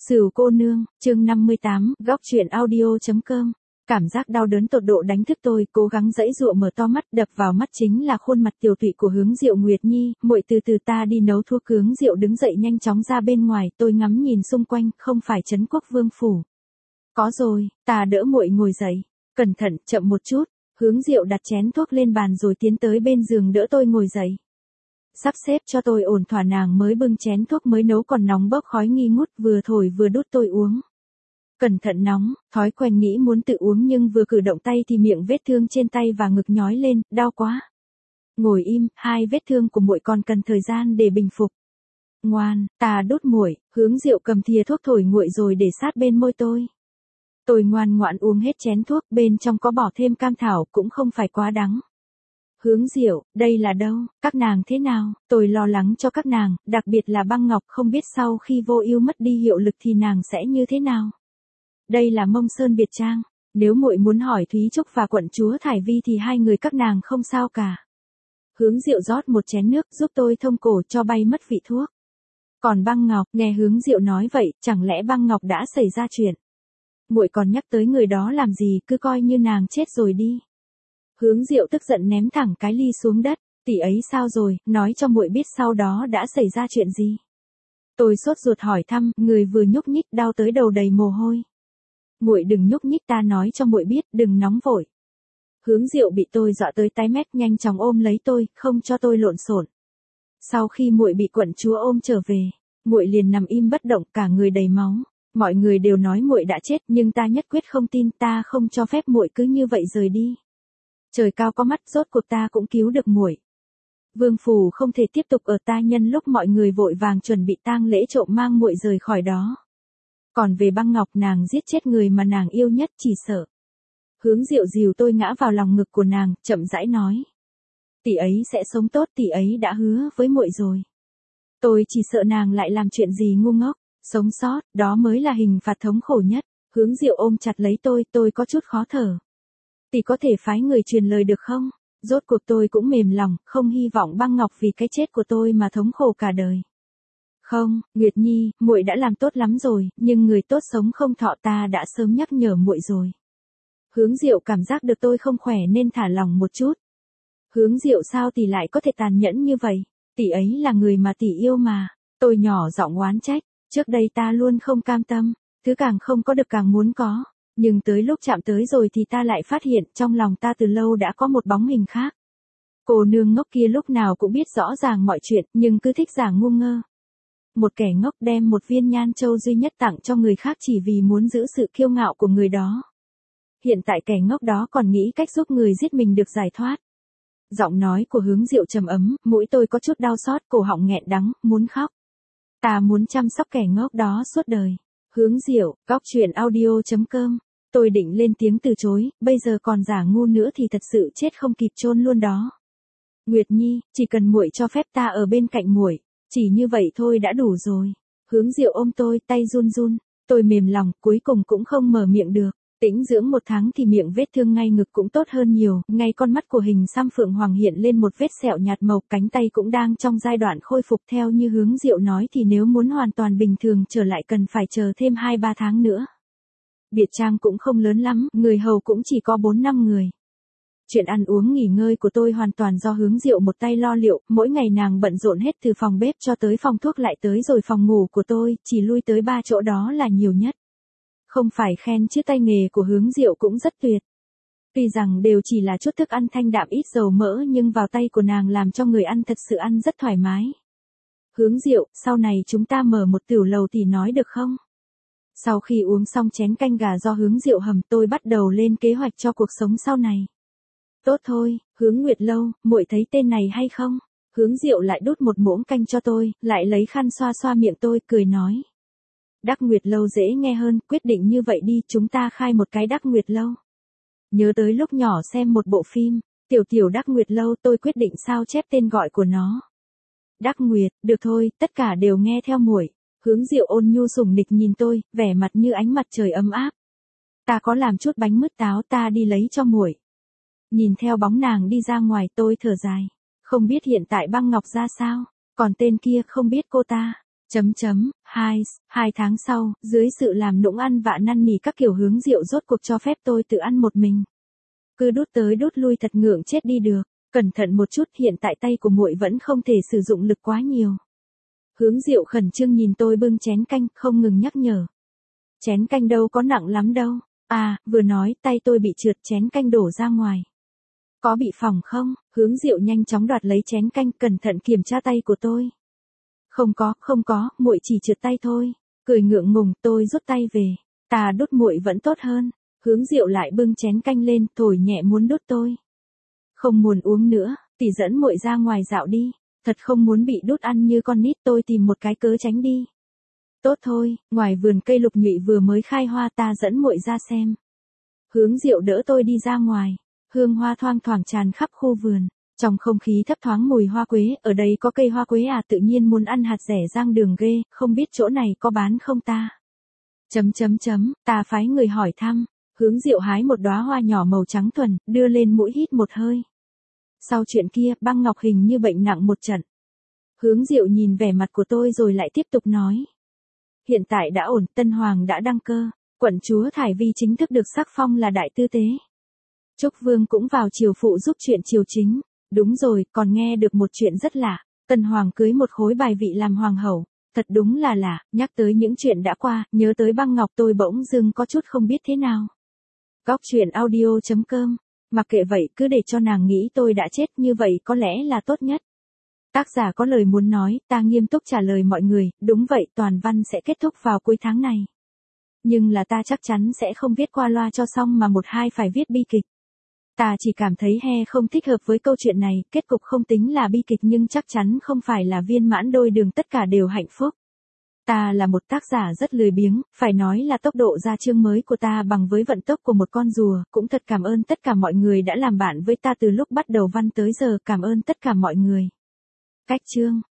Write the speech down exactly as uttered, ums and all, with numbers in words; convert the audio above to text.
Sửu cô nương, chương năm mươi tám, góc truyện audio.com. Cảm giác đau đớn tột độ đánh thức tôi, cố gắng giãy giụa mở to mắt, đập vào mắt chính là khuôn mặt tiều tụy của Hướng Diệu Nguyệt Nhi. Muội từ từ ta đi nấu thuốc. Hướng Diệu đứng dậy nhanh chóng ra bên ngoài, tôi ngắm nhìn xung quanh, không phải Trấn Quốc Vương phủ. Có rồi, ta đỡ muội ngồi dậy. Cẩn thận, chậm một chút. Hướng Diệu đặt chén thuốc lên bàn rồi tiến tới bên giường đỡ tôi ngồi dậy. Sắp xếp cho tôi ổn thỏa, nàng mới bưng chén thuốc mới nấu còn nóng bốc khói nghi ngút, vừa thổi vừa đút tôi uống. Cẩn thận nóng, thói quen nghĩ muốn tự uống nhưng vừa cử động tay thì miệng vết thương trên tay và ngực nhói lên, đau quá. Ngồi im, hai vết thương của muội còn cần thời gian để bình phục. Ngoan, ta đút muội. Hướng Diệu cầm thìa thuốc thổi nguội rồi để sát bên môi tôi. Tôi ngoan ngoãn uống hết chén thuốc, bên trong có bỏ thêm cam thảo, cũng không phải quá đắng. Hướng Diệu, đây là đâu, các nàng thế nào? Tôi lo lắng cho các nàng, đặc biệt là Băng Ngọc, không biết sau khi vô ưu mất đi hiệu lực thì nàng sẽ như thế nào. Đây là Mông Sơn biệt trang, nếu muội muốn hỏi Thúy Trúc và quận chúa Thải Vi thì hai người các nàng không sao cả. Hướng Diệu rót một chén nước giúp tôi thông cổ cho bay mất vị thuốc. Còn Băng Ngọc, nghe Hướng Diệu nói vậy, chẳng lẽ Băng Ngọc đã xảy ra chuyện? Muội còn nhắc tới người đó làm gì, cứ coi như nàng chết rồi đi. Hướng Diệu tức giận ném thẳng cái ly xuống đất. Tỷ ấy sao rồi, nói cho muội biết sau đó đã xảy ra chuyện gì. Tôi sốt ruột hỏi thăm, người vừa nhúc nhích đau tới đầu đầy mồ hôi. Muội đừng nhúc nhích, ta nói cho muội biết, đừng nóng vội. Hướng Diệu bị tôi dọa tới tái mét, nhanh chóng ôm lấy tôi, không cho tôi lộn xộn. Sau khi muội bị quận chúa ôm trở về, muội liền nằm im bất động, cả người đầy máu. Mọi người đều nói muội đã chết, nhưng ta nhất quyết không tin, ta không cho phép muội cứ như vậy rời đi. Trời cao có mắt, rốt cuộc ta cũng cứu được muội. Vương phủ không thể tiếp tục ở ta, nhân lúc mọi người vội vàng chuẩn bị tang lễ trộm mang muội rời khỏi đó. Còn về Băng Ngọc, nàng giết chết người mà nàng yêu nhất, chỉ sợ. Hướng Diệu dìu tôi ngã vào lòng ngực của nàng, chậm rãi nói. Tỷ ấy sẽ sống tốt, tỷ ấy đã hứa với muội rồi. Tôi chỉ sợ nàng lại làm chuyện gì ngu ngốc, sống sót, đó mới là hình phạt thống khổ nhất. Hướng Diệu ôm chặt lấy tôi, tôi có chút khó thở. Tỷ có thể phái người truyền lời được không? Rốt cuộc tôi cũng mềm lòng, không hy vọng Băng Ngọc vì cái chết của tôi mà thống khổ cả đời. Không, Nguyệt Nhi, muội đã làm tốt lắm rồi, nhưng người tốt sống không thọ, ta đã sớm nhắc nhở muội rồi. Hướng Diệu cảm giác được tôi không khỏe nên thả lòng một chút. Hướng Diệu, sao tỷ lại có thể tàn nhẫn như vậy? Tỷ ấy là người mà tỷ yêu mà. Tôi nhỏ giọng oán trách, trước đây ta luôn không cam tâm, thứ càng không có được càng muốn có. Nhưng tới lúc chạm tới rồi thì ta lại phát hiện trong lòng ta từ lâu đã có một bóng hình khác. Cô nương ngốc kia lúc nào cũng biết rõ ràng mọi chuyện nhưng cứ thích giả ngu ngơ. Một kẻ ngốc đem một viên nhan châu duy nhất tặng cho người khác chỉ vì muốn giữ sự kiêu ngạo của người đó. Hiện tại kẻ ngốc đó còn nghĩ cách giúp người giết mình được giải thoát. Giọng nói của Hướng Diệu trầm ấm, mũi tôi có chút đau xót, cổ họng nghẹn đắng, muốn khóc. Ta muốn chăm sóc kẻ ngốc đó suốt đời. Hướng Diệu, góc truyện audio.com. Tôi định lên tiếng từ chối, bây giờ còn giả ngu nữa thì thật sự chết không kịp chôn luôn đó. Nguyệt Nhi, chỉ cần muội cho phép ta ở bên cạnh muội, chỉ như vậy thôi đã đủ rồi. Hướng Diệu ôm tôi, tay run run, tôi mềm lòng, cuối cùng cũng không mở miệng được. Tĩnh dưỡng một tháng thì miệng vết thương ngay ngực cũng tốt hơn nhiều, ngay con mắt của hình xăm Phượng Hoàng hiện lên một vết sẹo nhạt màu, cánh tay cũng đang trong giai đoạn khôi phục. Theo như Hướng Diệu nói thì nếu muốn hoàn toàn bình thường trở lại cần phải chờ thêm hai ba tháng nữa. Biệt trang cũng không lớn lắm, người hầu cũng chỉ có bốn năm người. Chuyện ăn uống nghỉ ngơi của tôi hoàn toàn do Hướng Diệu một tay lo liệu, mỗi ngày nàng bận rộn hết từ phòng bếp cho tới phòng thuốc lại tới rồi phòng ngủ của tôi, chỉ lui tới ba chỗ đó là nhiều nhất. Không phải khen chứ tay nghề của Hướng Diệu cũng rất tuyệt. Tuy rằng đều chỉ là chút thức ăn thanh đạm ít dầu mỡ nhưng vào tay của nàng làm cho người ăn thật sự ăn rất thoải mái. Hướng Diệu, sau này chúng ta mở một tiểu lầu thì nói được không? Sau khi uống xong chén canh gà do Hướng Diệu hầm, tôi bắt đầu lên kế hoạch cho cuộc sống sau này. Tốt thôi, Hướng Nguyệt Lâu, muội thấy tên này hay không? Hướng Diệu lại đút một muỗng canh cho tôi, lại lấy khăn xoa xoa miệng tôi, cười nói. Đắc Nguyệt Lâu dễ nghe hơn, quyết định như vậy đi, chúng ta khai một cái Đắc Nguyệt Lâu. Nhớ tới lúc nhỏ xem một bộ phim, Tiểu Tiểu Đắc Nguyệt Lâu, tôi quyết định sao chép tên gọi của nó. Đắc Nguyệt, được thôi, tất cả đều nghe theo muội. Hướng Diệu ôn nhu sủng nịch nhìn tôi, vẻ mặt như ánh mặt trời ấm áp. Ta có làm chút bánh mứt táo, ta đi lấy cho muội. Nhìn theo bóng nàng đi ra ngoài, tôi thở dài. Không biết hiện tại Băng Ngọc ra sao, còn tên kia không biết cô ta. Chấm chấm, hai, hai tháng sau, dưới sự làm nũng ăn vạ năn nỉ các kiểu Hướng Diệu rốt cuộc cho phép tôi tự ăn một mình. Cứ đút tới đút lui thật ngượng chết đi được, cẩn thận một chút, hiện tại tay của muội vẫn không thể sử dụng lực quá nhiều. Hướng Diệu khẩn trương nhìn tôi bưng chén canh, không ngừng nhắc nhở. Chén canh đâu có nặng lắm đâu. À, vừa nói, tay tôi bị trượt, chén canh đổ ra ngoài. Có bị phỏng không? Hướng Diệu nhanh chóng đoạt lấy chén canh, cẩn thận kiểm tra tay của tôi. Không có, không có, muội chỉ trượt tay thôi. Cười ngượng ngùng, tôi rút tay về. Ta đút muội vẫn tốt hơn. Hướng Diệu lại bưng chén canh lên, thổi nhẹ muốn đút tôi. Không muốn uống nữa, tỷ dẫn muội ra ngoài dạo đi. Thật không muốn bị đút ăn như con nít, tôi tìm một cái cớ tránh đi. Tốt thôi, ngoài vườn cây lục nhụy vừa mới khai hoa, ta dẫn muội ra xem. Hướng Diệu đỡ tôi đi ra ngoài. Hương hoa thoang thoảng tràn khắp khu vườn. Trong không khí thấp thoáng mùi hoa quế, ở đây có cây hoa quế à, tự nhiên muốn ăn hạt rẻ rang đường ghê, không biết chỗ này có bán không ta? Chấm chấm chấm, ta phái người hỏi thăm. Hướng Diệu hái một đóa hoa nhỏ màu trắng thuần, đưa lên mũi hít một hơi. Sau chuyện kia, băng ngọc hình như bệnh nặng một trận. Hướng Diệu nhìn vẻ mặt của tôi rồi lại tiếp tục nói. Hiện tại đã ổn, Tân Hoàng đã đăng cơ, quận chúa Thải Vi chính thức được sắc phong là đại tư tế. Trúc Vương cũng vào triều phụ giúp chuyện triều chính. Đúng rồi, còn nghe được một chuyện rất lạ. Tân Hoàng cưới một khối bài vị làm hoàng hậu. Thật đúng là lạ, nhắc tới những chuyện đã qua, nhớ tới băng ngọc tôi bỗng dưng có chút không biết thế nào. Góc truyện audio chấm com. Mặc kệ vậy, cứ để cho nàng nghĩ tôi đã chết, như vậy có lẽ là tốt nhất. Tác giả có lời muốn nói, ta nghiêm túc trả lời mọi người, đúng vậy, toàn văn sẽ kết thúc vào cuối tháng này. Nhưng là ta chắc chắn sẽ không viết qua loa cho xong mà một hai phải viết bi kịch. Ta chỉ cảm thấy he không thích hợp với câu chuyện này, kết cục không tính là bi kịch nhưng chắc chắn không phải là viên mãn đôi đường tất cả đều hạnh phúc. Ta là một tác giả rất lười biếng, phải nói là tốc độ ra chương mới của ta bằng với vận tốc của một con rùa, cũng thật cảm ơn tất cả mọi người đã làm bạn với ta từ lúc bắt đầu văn tới giờ, cảm ơn tất cả mọi người. Cách chương